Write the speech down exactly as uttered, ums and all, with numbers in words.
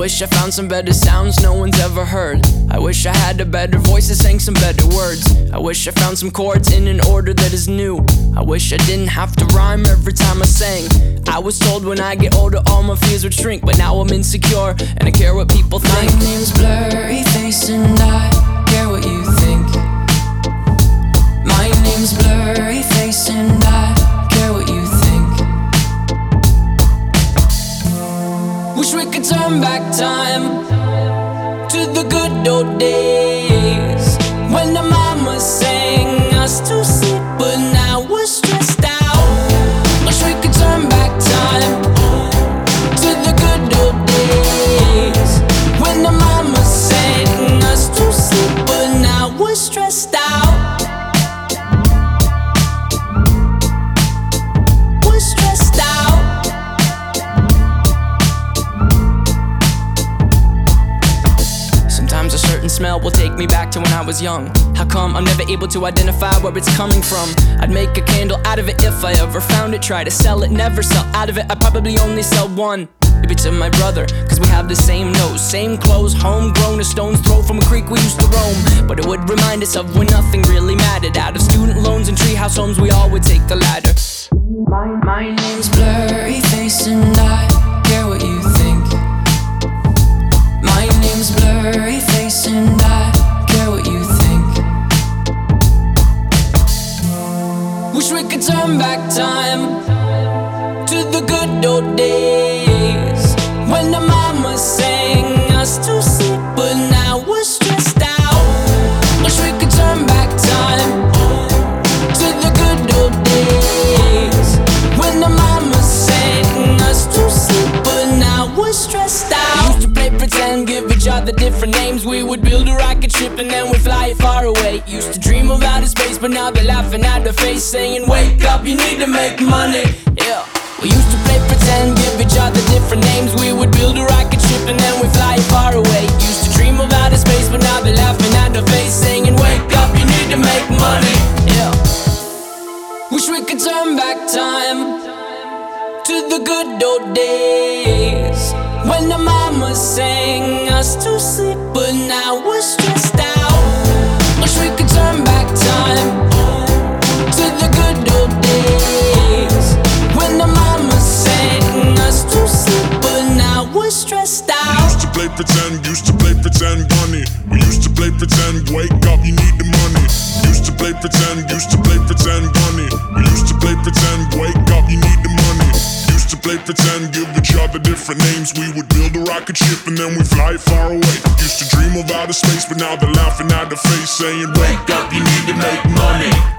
wish I found some better sounds no one's ever heard. I wish I had a better voice that sang some better words. I wish I found some chords in an order that is new. I wish I didn't have to rhyme every time I sang. I was told when I get older all my fears would shrink, but now I'm insecure and I care what people think. My name's Blurryface and I care what you think. My name's Blurryface and I care what you think. Wish we could turn back time to the good old days when the mama sang us to sleep, but now we're stressed out. Wish we could turn back time to the good old days when the mama sang us to sleep, but now we're stressed out. We're stressed out. Sometimes a certain smell will take me back to when I was young. How come I'm never able to identify where it's coming from? I'd make a candle out of it if I ever found it. Try to sell it, never sell out of it. I'd probably only sell one. Maybe to my brother, cause we have the same nose, same clothes, homegrown, a stone's throw from a creek we used to roam. But it would remind us of when nothing really mattered. Out of student loans and treehouse homes, we all would take the ladder. My, my name's Blurryface and I care what you think. My name's Blurryface and I care what you think. Wish we could turn back time to the good old days when the mama sang us to sleep, but now we're stressed out. Wish we could turn back time to the good old days when the mama sang us to sleep, but now we're stressed out. We used to play pretend, give each other different names. We would build a rocket ship and then we'd fly it far away. Used to dream of outer space, but now they're laughing at the face, saying wake up, you need to make money. Yeah. We used to play pretend, give each other different names. We would build a rocket ship and then we'd fly it far away. Used to dream of outer space, but now they're laughing at the face, saying wake up, you need to make money. Yeah. Wish we could turn back time to the good old days when the mama sang us to sleep, but now we're stressed out. Wish we could turn back time to the good old days when the mama sang us to sleep, but now we're stressed out. We used to play pretend, used to play pretend bunny. We used to play pretend, wake up, you need the money. Used to play pretend, used to play pretend bunny. We used to play pretend, wake up, you need the money. Used to play pretend, give each other different names. We would build a rocket ship and then we fly far away. Used to dream of outer space, but now they're laughing at the face, saying wake up, you need to make money.